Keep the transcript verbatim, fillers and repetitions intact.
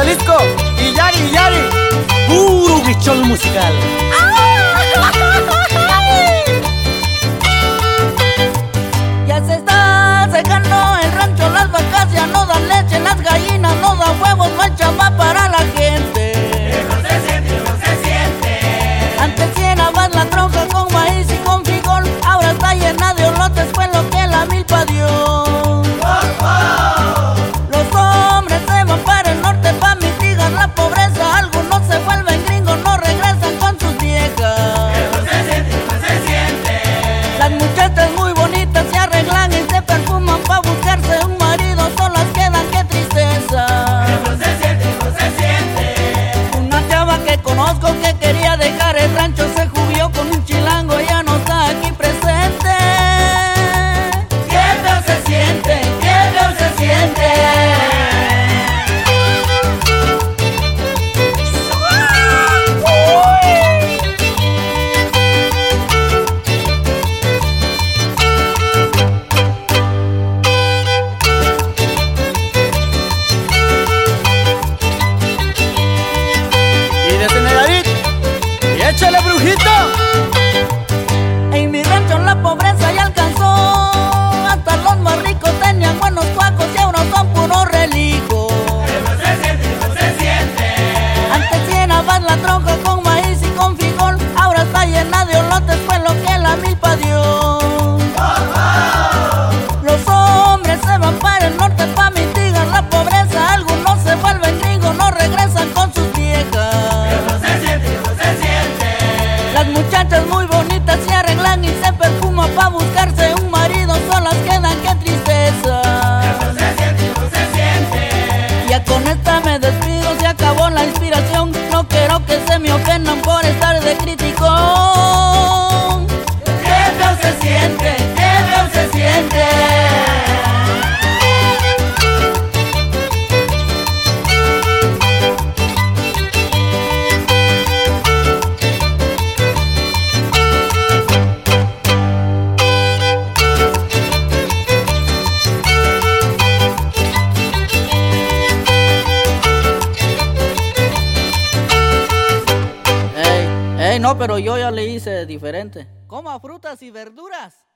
Jalisco, y Yari, Yari, puro bichón musical. Ya se está secando el rancho, las vacas ya no dan leche, las gallinas no dan huevos, no hay chamba para la gente. No se siente, no se siente. Antes llenabas la tronca con maíz y con frijol, ahora está llena de olotes, fue lo que la milpa dio. Oh, oh. Los hombres se van para el norte pa' mitigar la pobreza, algunos se vuelven gringos, no regresan con sus viejas. No se siente, no se siente. Las muchachas muy bonitas se arreglan y se perfuman pa' buscarse un marido, solas quedan, qué tristeza. No se siente, no se siente. Una chava que conozco que quería dejar el rancho se jubió con un chilango, ya no está aquí presente. Qué feo se siente, qué feo se siente. Y desde Nayarit, y échale brujito. En mi rancho la pobreza ya alcanzó, hasta los más ricos tenían buenos cuacos y ahora son puros relicos. No se siente, no se siente. Antes llenabas la tronca con maíz y con frijol, ahora está llena de olotes, fue lo que la milpa dio. Los hombres se van para el norte pa' mitigar la pobreza, algunos se vuelven gringos, no regresan con sus viejas. No se siente, no se siente. Las muchachas muy bonitas se arreglan y se perfuman pa' buscarse un marido, solas quedan, qué tristeza. No se siente, no se siente. Ya con esta me despido, se acabó la inspiración, no quiero que se me ofendan por estar de crítico. Qué feo se siente, qué feo se siente. Ey, ey, no, pero yo ya le hice diferente. Coma frutas y verduras.